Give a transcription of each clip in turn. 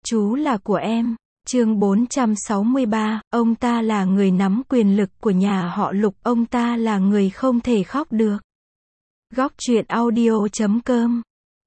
Chú là của em. Chương 463, ông ta là người nắm quyền lực của nhà họ Lục, ông ta là người không thể khóc được. Góc truyện audio.com.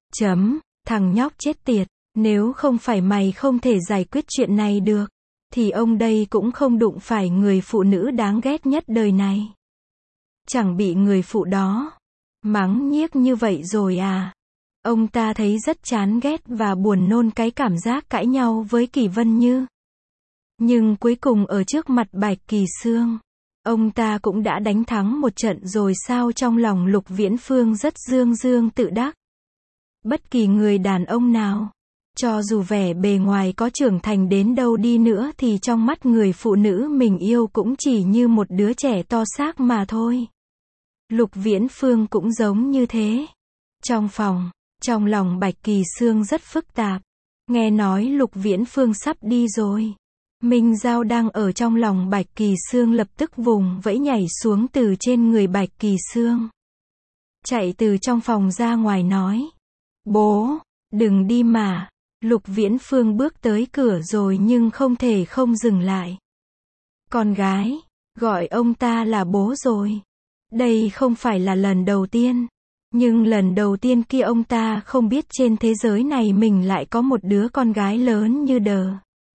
Thằng nhóc chết tiệt, nếu không phải mày không thể giải quyết chuyện này được, thì ông đây cũng không đụng phải người phụ nữ đáng ghét nhất đời này. Chẳng bị người phụ đó mắng nhiếc như vậy rồi à? Ông ta thấy rất chán ghét và buồn nôn cái cảm giác cãi nhau với Kỳ Vân Như. Nhưng cuối cùng ở trước mặt Bạch Kỳ Xương, ông ta cũng đã đánh thắng một trận rồi sao? Trong lòng Lục Viễn Phương rất dương dương tự đắc. Bất kỳ người đàn ông nào, cho dù vẻ bề ngoài có trưởng thành đến đâu đi nữa thì trong mắt người phụ nữ mình yêu cũng chỉ như một đứa trẻ to xác mà thôi. Lục Viễn Phương cũng giống như thế. Trong phòng, trong lòng Bạch Kỳ Xương rất phức tạp. Nghe nói Lục Viễn Phương sắp đi rồi. Minh Giao đang ở trong lòng Bạch Kỳ Xương lập tức vùng vẫy nhảy xuống từ trên người Bạch Kỳ Xương. Chạy từ trong phòng ra ngoài nói. Bố, đừng đi mà. Lục Viễn Phương bước tới cửa rồi nhưng không thể không dừng lại. Con gái, gọi ông ta là bố rồi. Đây không phải là lần đầu tiên. Nhưng lần đầu tiên kia ông ta không biết trên thế giới này mình lại có một đứa con gái lớn như Đờ.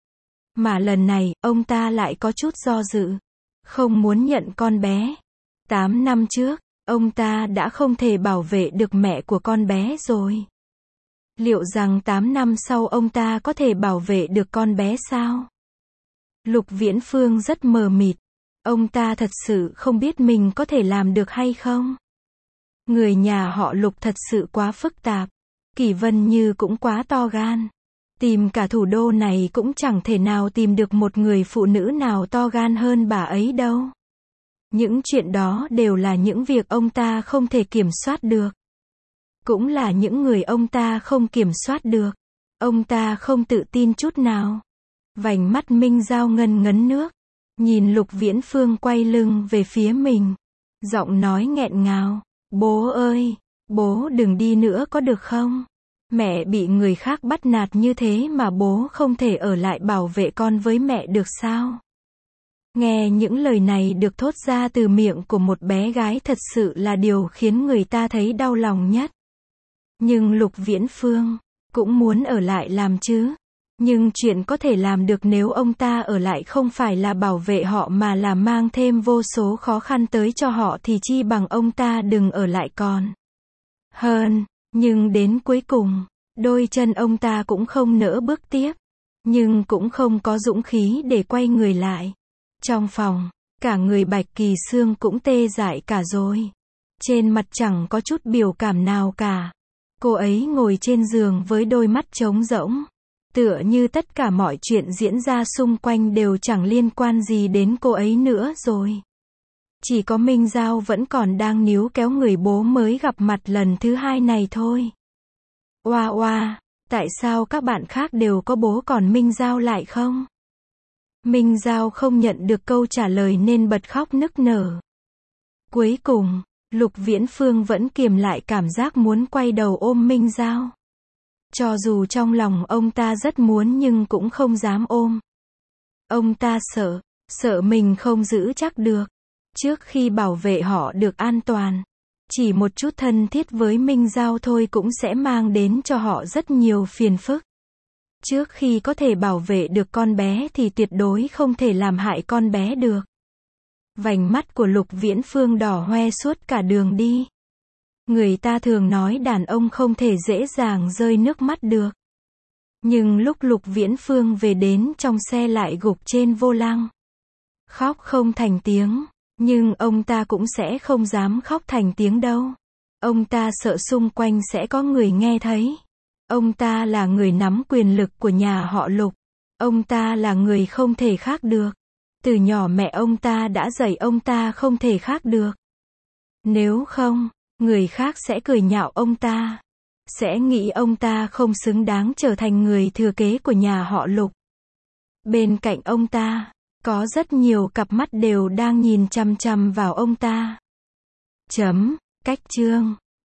Mà lần này, ông ta lại có chút do dự. Không muốn nhận con bé. 8 năm trước, ông ta đã không thể bảo vệ được mẹ của con bé rồi. Liệu rằng 8 năm sau ông ta có thể bảo vệ được con bé sao? Lục Viễn Phương rất mờ mịt. Ông ta thật sự không biết mình có thể làm được hay không. Người nhà họ Lục thật sự quá phức tạp. Kỳ Vân Như cũng quá to gan. Tìm cả thủ đô này cũng chẳng thể nào tìm được một người phụ nữ nào to gan hơn bà ấy đâu. Những chuyện đó đều là những việc ông ta không thể kiểm soát được. Cũng là những người ông ta không kiểm soát được. Ông ta không tự tin chút nào. Vành mắt Minh Giao ngân ngấn nước. Nhìn Lục Viễn Phương quay lưng về phía mình. Giọng nói nghẹn ngào. Bố ơi, bố đừng đi nữa có được không? Mẹ bị người khác bắt nạt như thế mà bố không thể ở lại bảo vệ con với mẹ được sao? Nghe những lời này được thốt ra từ miệng của một bé gái thật sự là điều khiến người ta thấy đau lòng nhất. Nhưng Lục Viễn Phương cũng muốn ở lại làm chứ. Nhưng chuyện có thể làm được nếu ông ta ở lại không phải là bảo vệ họ mà là mang thêm vô số khó khăn tới cho họ thì chi bằng ông ta đừng ở lại còn hơn. Nhưng đến cuối cùng, đôi chân ông ta cũng không nỡ bước tiếp. Nhưng cũng không có dũng khí để quay người lại. Trong phòng, cả người Bạch Kỳ Xương cũng tê dại cả rồi. Trên mặt chẳng có chút biểu cảm nào cả. Cô ấy ngồi trên giường với đôi mắt trống rỗng. Tựa như tất cả mọi chuyện diễn ra xung quanh đều chẳng liên quan gì đến cô ấy nữa rồi. Chỉ có Minh Giao vẫn còn đang níu kéo người bố mới gặp mặt lần thứ hai này thôi. Oa oa, tại sao các bạn khác đều có bố còn Minh Giao lại không? Minh Giao không nhận được câu trả lời nên bật khóc nức nở. Cuối cùng, Lục Viễn Phương vẫn kiềm lại cảm giác muốn quay đầu ôm Minh Giao. Cho dù trong lòng ông ta rất muốn nhưng cũng không dám ôm. Ông ta sợ mình không giữ chắc được. Trước khi bảo vệ họ được an toàn, chỉ một chút thân thiết với Minh Giao thôi cũng sẽ mang đến cho họ rất nhiều phiền phức. Trước khi có thể bảo vệ được con bé thì tuyệt đối không thể làm hại con bé được. Vành mắt của Lục Viễn Phương đỏ hoe suốt cả đường đi. Người ta thường nói đàn ông không thể dễ dàng rơi nước mắt được. Nhưng lúc Lục Viễn Phương về đến trong xe lại gục trên vô lăng. Khóc không thành tiếng. Nhưng ông ta cũng sẽ không dám khóc thành tiếng đâu. Ông ta sợ xung quanh sẽ có người nghe thấy. Ông ta là người nắm quyền lực của nhà họ Lục. Ông ta là người không thể khác được. Từ nhỏ mẹ ông ta đã dạy ông ta không thể khác được. Nếu không, người khác sẽ cười nhạo ông ta. Sẽ nghĩ ông ta không xứng đáng trở thành người thừa kế của nhà họ Lục. Bên cạnh ông ta, có rất nhiều cặp mắt đều đang nhìn chằm chằm vào ông ta. Cách chương